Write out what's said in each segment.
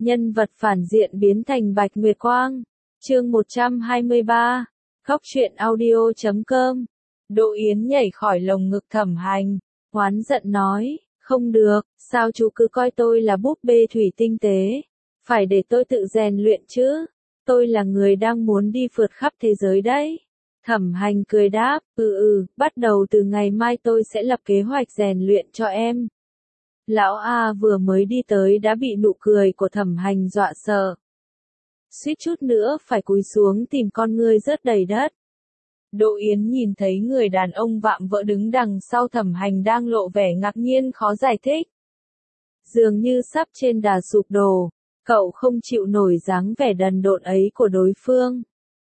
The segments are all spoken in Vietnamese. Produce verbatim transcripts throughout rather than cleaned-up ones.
Nhân vật phản diện biến thành Bạch Nguyệt Quang. Chương một trăm hai mươi ba. Góc truyện audio chấm com. Đỗ Yến nhảy khỏi lồng ngực Thẩm Hành, oán giận nói, không được, sao chú cứ coi tôi là búp bê thủy tinh tế, phải để tôi tự rèn luyện chứ, tôi là người đang muốn đi phượt khắp thế giới đấy. Thẩm Hành cười đáp, ừ ừ, bắt đầu từ ngày mai tôi sẽ lập kế hoạch rèn luyện cho em. Lão A vừa mới đi tới đã bị nụ cười của Thẩm Hành dọa sợ. Suýt chút nữa phải cúi xuống tìm con ngươi rớt đầy đất. Đỗ Yến nhìn thấy người đàn ông vạm vỡ đứng đằng sau Thẩm Hành đang lộ vẻ ngạc nhiên khó giải thích. Dường như sắp trên đà sụp đổ, cậu không chịu nổi dáng vẻ đần độn ấy của đối phương.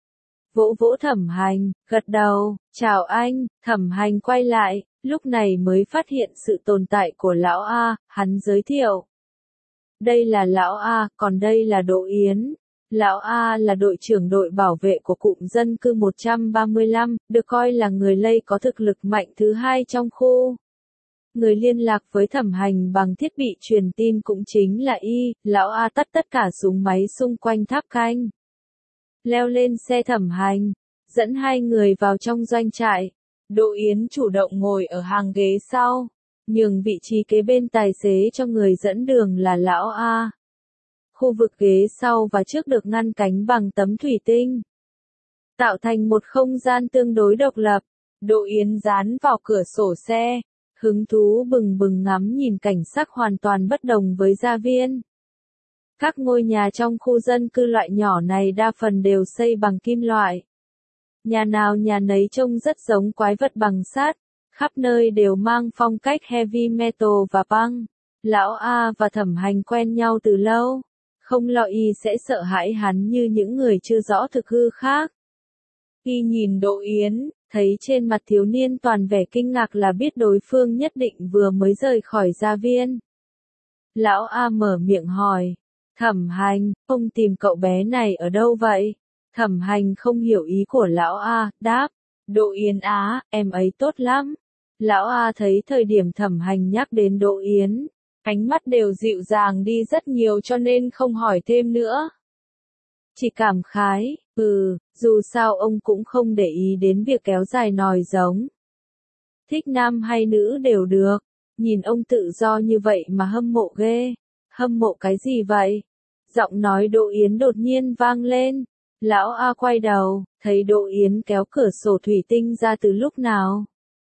Vỗ vỗ Thẩm Hành, gật đầu, chào anh. Thẩm Hành quay lại, lúc này mới phát hiện sự tồn tại của Lão A, hắn giới thiệu. Đây là Lão A, còn đây là Đỗ Yến. Lão A là đội trưởng đội bảo vệ của cụm dân cư một trăm ba mươi lăm, được coi là người Lây có thực lực mạnh thứ hai trong khu. Người liên lạc với Thẩm Hành bằng thiết bị truyền tin cũng chính là y. Lão A tắt tất cả súng máy xung quanh tháp canh. Leo lên xe Thẩm Hành, dẫn hai người vào trong doanh trại. Đỗ Yến chủ động ngồi ở hàng ghế sau, nhường vị trí kế bên tài xế cho người dẫn đường là Lão A. Khu vực ghế sau và trước được ngăn cánh bằng tấm thủy tinh, tạo thành một không gian tương đối độc lập. Đỗ Yến dán vào cửa sổ xe, hứng thú bừng bừng ngắm nhìn cảnh sắc hoàn toàn bất đồng với Gia Viên. Các ngôi nhà trong khu dân cư loại nhỏ này đa phần đều xây bằng kim loại. Nhà nào nhà nấy trông rất giống quái vật bằng sắt, khắp nơi đều mang phong cách heavy metal và punk. Lão A và Thẩm Hành quen nhau từ lâu, không lo y sẽ sợ hãi hắn như những người chưa rõ thực hư khác. Khi nhìn Đỗ Yến, thấy trên mặt thiếu niên toàn vẻ kinh ngạc là biết đối phương nhất định vừa mới rời khỏi Gia Viên. Lão A mở miệng hỏi, Thẩm Hành, ông tìm cậu bé này ở đâu vậy? Thẩm Hành không hiểu ý của Lão A, đáp, Đỗ Yến á, em ấy tốt lắm. Lão A thấy thời điểm Thẩm Hành nhắc đến Đỗ Yến, ánh mắt đều dịu dàng đi rất nhiều cho nên không hỏi thêm nữa. Chỉ cảm khái, ừ, dù sao ông cũng không để ý đến việc kéo dài nòi giống. Thích nam hay nữ đều được, nhìn ông tự do như vậy mà hâm mộ ghê. Hâm mộ cái gì vậy? Giọng nói Đỗ Yến đột nhiên vang lên. Lão A quay đầu, thấy Đỗ Yến kéo cửa sổ thủy tinh ra từ lúc nào.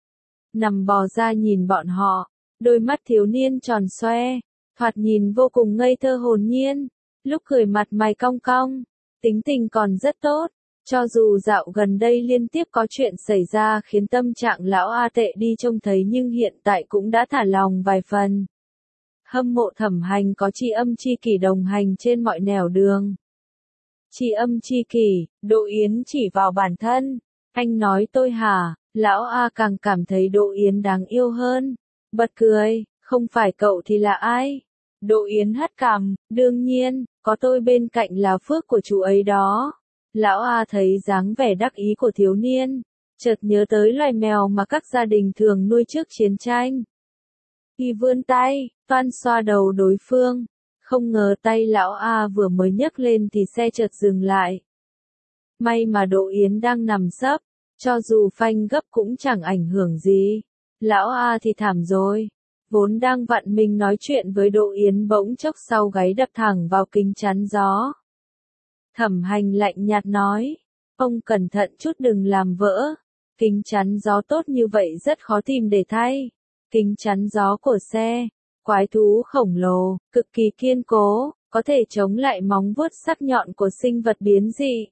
Nằm bò ra nhìn bọn họ, đôi mắt thiếu niên tròn xoe, thoạt nhìn vô cùng ngây thơ hồn nhiên, lúc cười mặt mày cong cong, tính tình còn rất tốt. Cho dù dạo gần đây liên tiếp có chuyện xảy ra khiến tâm trạng Lão A tệ đi trông thấy nhưng hiện tại cũng đã thả lòng vài phần. Hâm mộ Thẩm Hành có tri âm tri kỷ đồng hành trên mọi nẻo đường. Tri âm tri kỷ, Đỗ Yến chỉ vào bản thân. Anh nói tôi hả? Lão A càng cảm thấy Đỗ Yến đáng yêu hơn. Bật cười, không phải cậu thì là ai? Đỗ Yến hất cằm, đương nhiên, có tôi bên cạnh là phước của chú ấy đó. Lão A thấy dáng vẻ đắc ý của thiếu niên, chợt nhớ tới loài mèo mà các gia đình thường nuôi trước chiến tranh. Khi vươn tay, toan xoa đầu đối phương, không ngờ tay Lão A vừa mới nhấc lên thì xe chợt dừng lại. May mà Đỗ Yến đang nằm sấp, cho dù phanh gấp cũng chẳng ảnh hưởng gì. Lão A thì thảm rồi, vốn đang vặn mình nói chuyện với Đỗ Yến bỗng chốc sau gáy đập thẳng vào kính chắn gió. Thẩm Hành lạnh nhạt nói, ông cẩn thận chút đừng làm vỡ. Kính chắn gió tốt như vậy rất khó tìm để thay. Kính chắn gió của xe, quái thú khổng lồ, cực kỳ kiên cố, có thể chống lại móng vuốt sắc nhọn của sinh vật biến dị.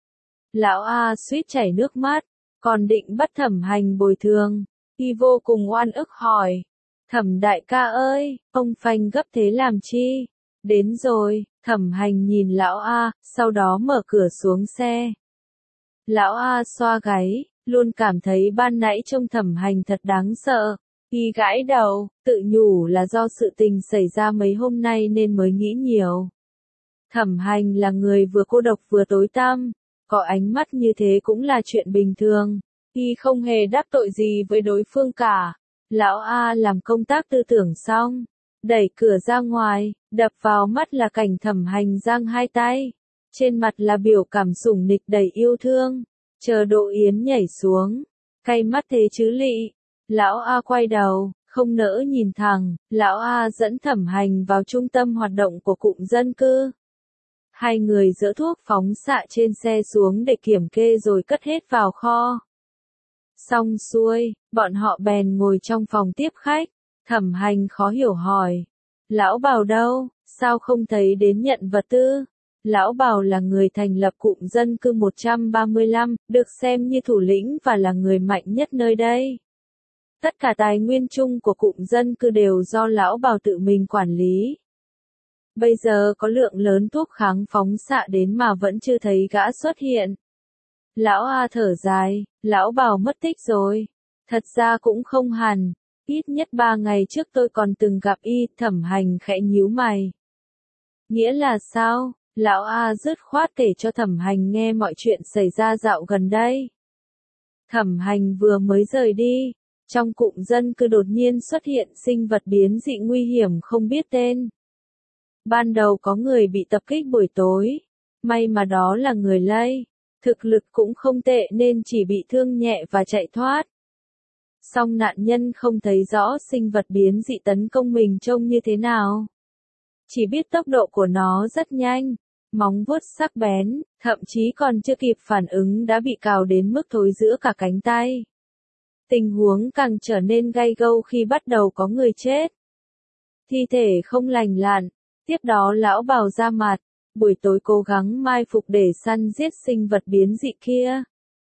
Lão A suýt chảy nước mắt, còn định bắt Thẩm Hành bồi thường, khi vô cùng oan ức hỏi, Thẩm đại ca ơi, ông phanh gấp thế làm chi? Đến rồi. Thẩm Hành nhìn Lão A, sau đó mở cửa xuống xe. Lão A xoa gáy, luôn cảm thấy ban nãy trông Thẩm Hành thật đáng sợ. Y gãi đầu, tự nhủ là do sự tình xảy ra mấy hôm nay nên mới nghĩ nhiều. Thẩm Hành là người vừa cô độc vừa tối tăm, có ánh mắt như thế cũng là chuyện bình thường. Y không hề đắc tội gì với đối phương cả. Lão A làm công tác tư tưởng xong, đẩy cửa ra ngoài, đập vào mắt là cảnh Thẩm Hành giang hai tay. Trên mặt là biểu cảm sủng nịch đầy yêu thương, chờ Đỗ Yến nhảy xuống, cay mắt thế chứ lị. Lão A quay đầu, không nỡ nhìn thẳng, lão A dẫn Thẩm Hành vào trung tâm hoạt động của cụm dân cư. Hai người dỡ thuốc phóng xạ trên xe xuống để kiểm kê rồi cất hết vào kho. Xong xuôi, bọn họ bèn ngồi trong phòng tiếp khách. Thẩm Hành khó hiểu hỏi, lão Bào đâu, sao không thấy đến nhận vật tư? Lão Bào là người thành lập cụm dân cư một trăm ba mươi lăm, được xem như thủ lĩnh và là người mạnh nhất nơi đây. Tất cả tài nguyên chung của cụm dân cư đều do lão Bào tự mình quản lý. Bây giờ có lượng lớn thuốc kháng phóng xạ đến mà vẫn chưa thấy gã xuất hiện. Lão A thở dài, lão Bào mất tích rồi. Thật ra cũng không hẳn, ít nhất ba ngày trước tôi còn từng gặp y. Thẩm Hành khẽ nhíu mày. Nghĩa là sao? Lão A dứt khoát kể cho Thẩm Hành nghe mọi chuyện xảy ra dạo gần đây. Thẩm Hành vừa mới rời đi, trong cụm dân cư đột nhiên xuất hiện sinh vật biến dị nguy hiểm không biết tên. Ban đầu có người bị tập kích buổi tối, may mà đó là người lây, thực lực cũng không tệ nên chỉ bị thương nhẹ và chạy thoát. Song nạn nhân không thấy rõ sinh vật biến dị tấn công mình trông như thế nào. Chỉ biết tốc độ của nó rất nhanh, móng vuốt sắc bén, thậm chí còn chưa kịp phản ứng đã bị cào đến mức thối giữa cả cánh tay. Tình huống càng trở nên gay gâu khi bắt đầu có người chết. Thi thể không lành lặn, tiếp đó lão Bào ra mặt, buổi tối cố gắng mai phục để săn giết sinh vật biến dị kia.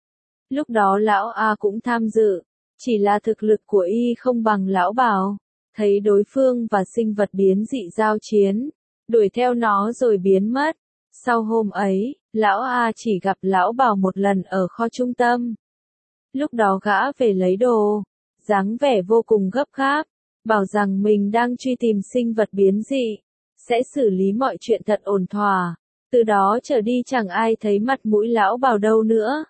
Lúc đó lão A cũng tham dự, chỉ là thực lực của y không bằng lão Bào, thấy đối phương và sinh vật biến dị giao chiến, đuổi theo nó rồi biến mất. Sau hôm ấy, lão A chỉ gặp lão Bào một lần ở kho trung tâm. Lúc đó gã về lấy đồ, dáng vẻ vô cùng gấp gáp, bảo rằng mình đang truy tìm sinh vật biến dị, sẽ xử lý mọi chuyện thật ổn thỏa. Từ đó trở đi chẳng ai thấy mặt mũi lão Bào đâu nữa.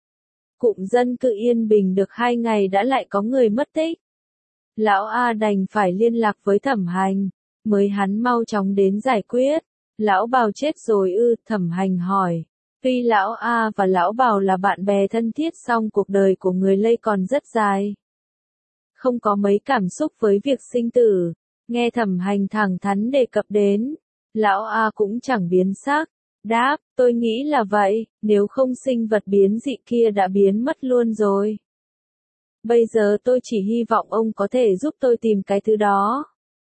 Cụm dân cư yên bình được hai ngày đã lại có người mất tích. Lão A đành phải liên lạc với Thẩm Hành, mới hắn mau chóng đến giải quyết. Lão Bào chết rồi ư? Thẩm Hành hỏi. Tuy lão A và lão Bào là bạn bè thân thiết song cuộc đời của người lây còn rất dài. Không có mấy cảm xúc với việc sinh tử. Nghe Thẩm Hành thẳng thắn đề cập đến, lão A cũng chẳng biến sắc. Đáp, tôi nghĩ là vậy, nếu không sinh vật biến dị kia đã biến mất luôn rồi. Bây giờ tôi chỉ hy vọng ông có thể giúp tôi tìm cái thứ đó.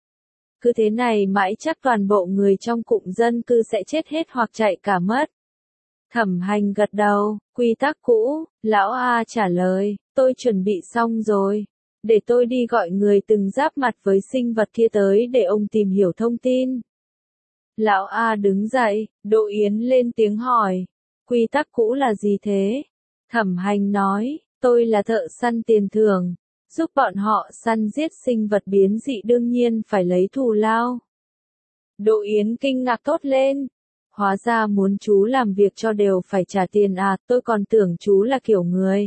Cứ thế này mãi chắc toàn bộ người trong cụm dân cư sẽ chết hết hoặc chạy cả mất. Thẩm Hành gật đầu, quy tắc cũ, lão A trả lời, tôi chuẩn bị xong rồi. Để tôi đi gọi người từng giáp mặt với sinh vật kia tới để ông tìm hiểu thông tin. Lão A đứng dậy, Đỗ Yến lên tiếng hỏi, quy tắc cũ là gì thế? Thẩm Hành nói, tôi là thợ săn tiền thưởng, giúp bọn họ săn giết sinh vật biến dị đương nhiên phải lấy thù lao. Đỗ Yến kinh ngạc thốt lên, hóa ra muốn chú làm việc cho đều phải trả tiền à, tôi còn tưởng chú là kiểu người.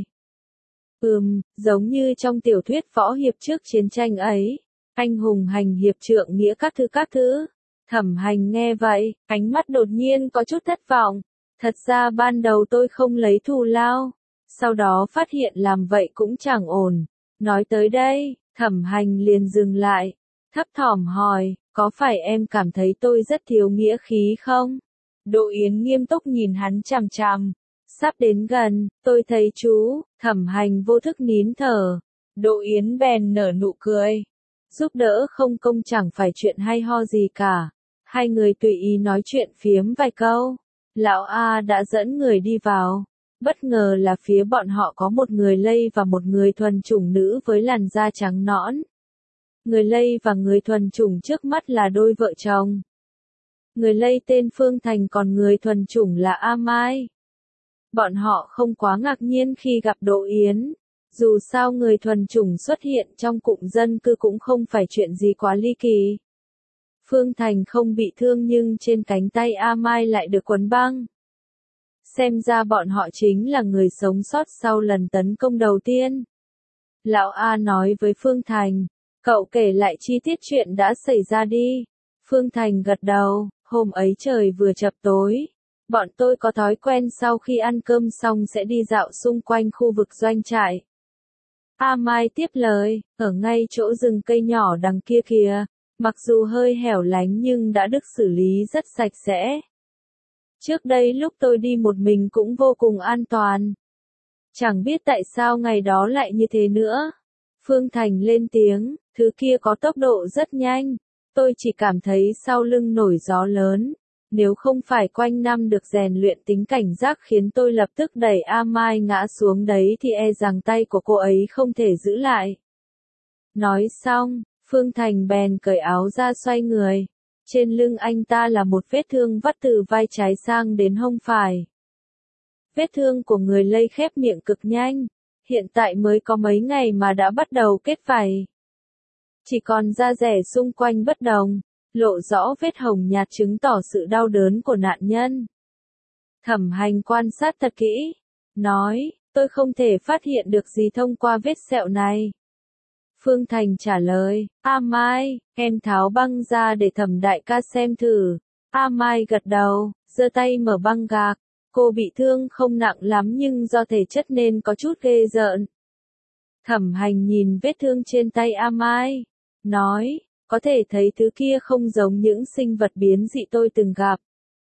Ừm, giống như trong tiểu thuyết võ hiệp trước chiến tranh ấy, anh hùng hành hiệp trượng nghĩa các thứ các thứ. Thẩm Hành nghe vậy, ánh mắt đột nhiên có chút thất vọng. Thật ra ban đầu tôi không lấy thù lao, sau đó phát hiện làm vậy cũng chẳng ổn. Nói tới đây, Thẩm Hành liền dừng lại, thấp thỏm hỏi, có phải em cảm thấy tôi rất thiếu nghĩa khí không? Đỗ Yến nghiêm túc nhìn hắn chằm chằm. Sắp đến gần, tôi thấy chú. Thẩm Hành vô thức nín thở. Đỗ Yến bèn nở nụ cười. Giúp đỡ không công chẳng phải chuyện hay ho gì cả. Hai người tùy ý nói chuyện phiếm vài câu. Lão A đã dẫn người đi vào. Bất ngờ là phía bọn họ có một người lây và một người thuần chủng nữ với làn da trắng nõn. Người lây và người thuần chủng trước mắt là đôi vợ chồng. Người lây tên Phương Thành còn người thuần chủng là A Mai. Bọn họ không quá ngạc nhiên khi gặp Đỗ Yến. Dù sao người thuần chủng xuất hiện trong cụm dân cư cũng không phải chuyện gì quá ly kỳ. Phương Thành không bị thương nhưng trên cánh tay A Mai lại được quấn băng. Xem ra bọn họ chính là người sống sót sau lần tấn công đầu tiên. Lão A nói với Phương Thành, Cậu kể lại chi tiết chuyện đã xảy ra đi. Phương Thành gật đầu, hôm ấy trời vừa chập tối. Bọn tôi có thói quen sau khi ăn cơm xong sẽ đi dạo xung quanh khu vực doanh trại. A Mai tiếp lời, ở ngay chỗ rừng cây nhỏ đằng kia kìa, mặc dù hơi hẻo lánh nhưng đã được xử lý rất sạch sẽ. Trước đây lúc tôi đi một mình cũng vô cùng an toàn. Chẳng biết tại sao ngày đó lại như thế nữa. Phương Thành lên tiếng, thứ kia có tốc độ rất nhanh. Tôi chỉ cảm thấy sau lưng nổi gió lớn. Nếu không phải quanh năm được rèn luyện tính cảnh giác khiến tôi lập tức đẩy A Mai ngã xuống đấy thì e rằng tay của cô ấy không thể giữ lại. Nói xong, Phương Thành bèn cởi áo ra xoay người. Trên lưng anh ta là một vết thương vắt từ vai trái sang đến hông phải. Vết thương của người lây khép miệng cực nhanh. Hiện tại mới có mấy ngày mà đã bắt đầu kết vảy. Chỉ còn da rẻ xung quanh bất đồng, lộ rõ vết hồng nhạt chứng tỏ sự đau đớn của nạn nhân. Thẩm Hành quan sát thật kỹ, nói, tôi không thể phát hiện được gì thông qua vết sẹo này. Phương Thành trả lời, A Mai, em tháo băng ra để Thẩm đại ca xem thử. A Mai gật đầu, giơ tay mở băng gạc. Cô bị thương không nặng lắm nhưng do thể chất nên có chút ghê rợn. Thẩm Hành nhìn vết thương trên tay A Mai, nói, có thể thấy thứ kia không giống những sinh vật biến dị tôi từng gặp.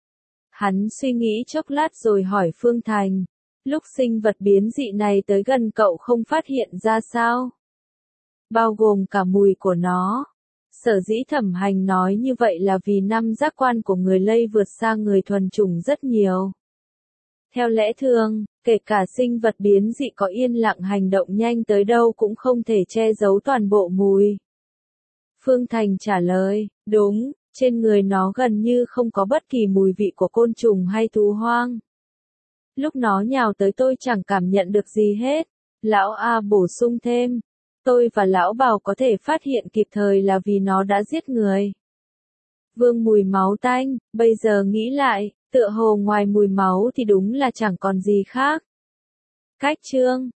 Hắn suy nghĩ chốc lát rồi hỏi Phương Thành, lúc sinh vật biến dị này tới gần cậu không phát hiện ra sao? Bao gồm cả mùi của nó. Sở dĩ Thẩm Hành nói như vậy là vì năm giác quan của người lây vượt xa người thuần chủng rất nhiều. Theo lẽ thường, kể cả sinh vật biến dị có yên lặng hành động nhanh tới đâu cũng không thể che giấu toàn bộ mùi. Phương Thành trả lời, đúng, trên người nó gần như không có bất kỳ mùi vị của côn trùng hay thú hoang. Lúc nó nhào tới tôi chẳng cảm nhận được gì hết. Lão A bổ sung thêm, tôi và Lão Bào có thể phát hiện kịp thời là vì nó đã giết người. Vương mùi máu tanh, bây giờ nghĩ lại, tựa hồ ngoài mùi máu thì đúng là chẳng còn gì khác. Cách chương